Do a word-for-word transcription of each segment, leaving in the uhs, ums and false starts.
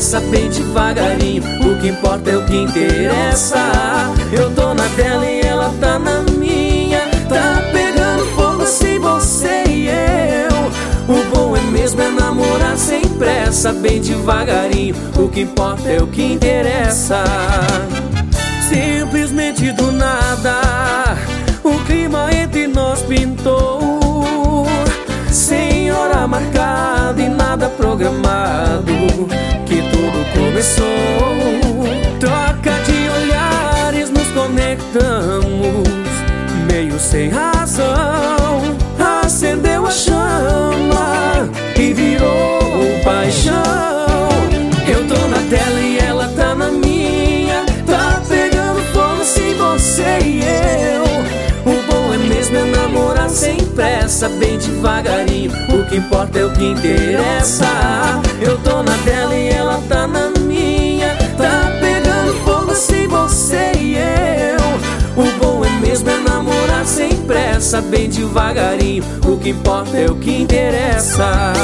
pressa, bem devagarinho. O que importa é o que interessa. Eu tô na dela e ela tá na minha. Tá pegando fogo sem você e eu. O bom é mesmo é namorar sem pressa, bem devagarinho. O que importa é o que interessa. Simplesmente do nada o clima entre nós pintou, sem hora marcada e nada programado, que tudo começou. Troca de olhares, nos conectamos, meio sem razão. Acendeu a chama e virou paixão. Eu tô na tela e ela tá na minha. Tá pegando fogo sem você e eu. O bom é mesmo é namorar sem pressa, bem devagarinho. O que importa é o que interessa. Eu tô na dela e ela tá na minha. Tá pegando fogo sem você e eu. O bom é mesmo é namorar sem pressa, bem devagarinho. O que importa é o que interessa.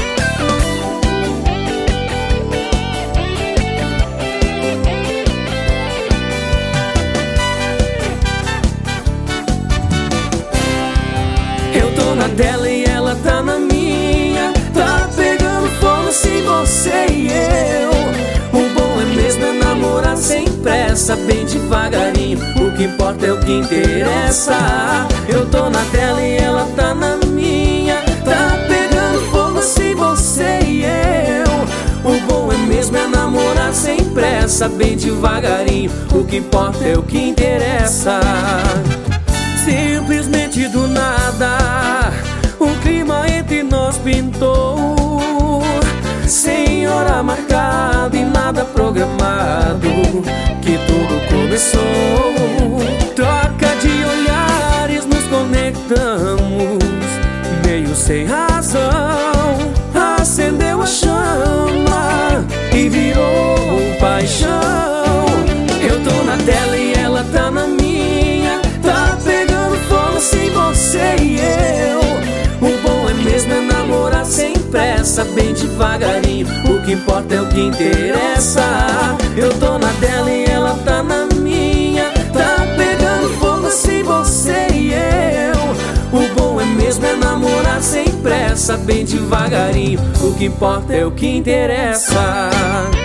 Eu tô na dela e ela tá na minha. Tá pegando fogo sem você e eu. O bom é mesmo é namorar sem pressa, bem devagarinho. O que importa é o que interessa. Eu tô na dela e ela tá na minha. Tá pegando fogo sem você e eu. O bom é mesmo é namorar sem pressa, bem devagarinho. O que importa é o que interessa. Simplesmente do nada o clima entre nós pintou, sem hora marcada e nada programado, que tudo começou. Troca de olhares, nos conectamos, meio sem razão. Acendeu a chama e virou paixão. Eu tô na tela e ela tá na minha. Tá pegando fogo sem você e eu. O bom é mesmo é namorar sem pressa, bem devagarinho. O que importa é o que interessa. Eu tô na dela e ela tá na minha. Tá pegando fogo sem você e eu. O bom é mesmo é namorar sem pressa, bem devagarinho. O que importa é o que interessa.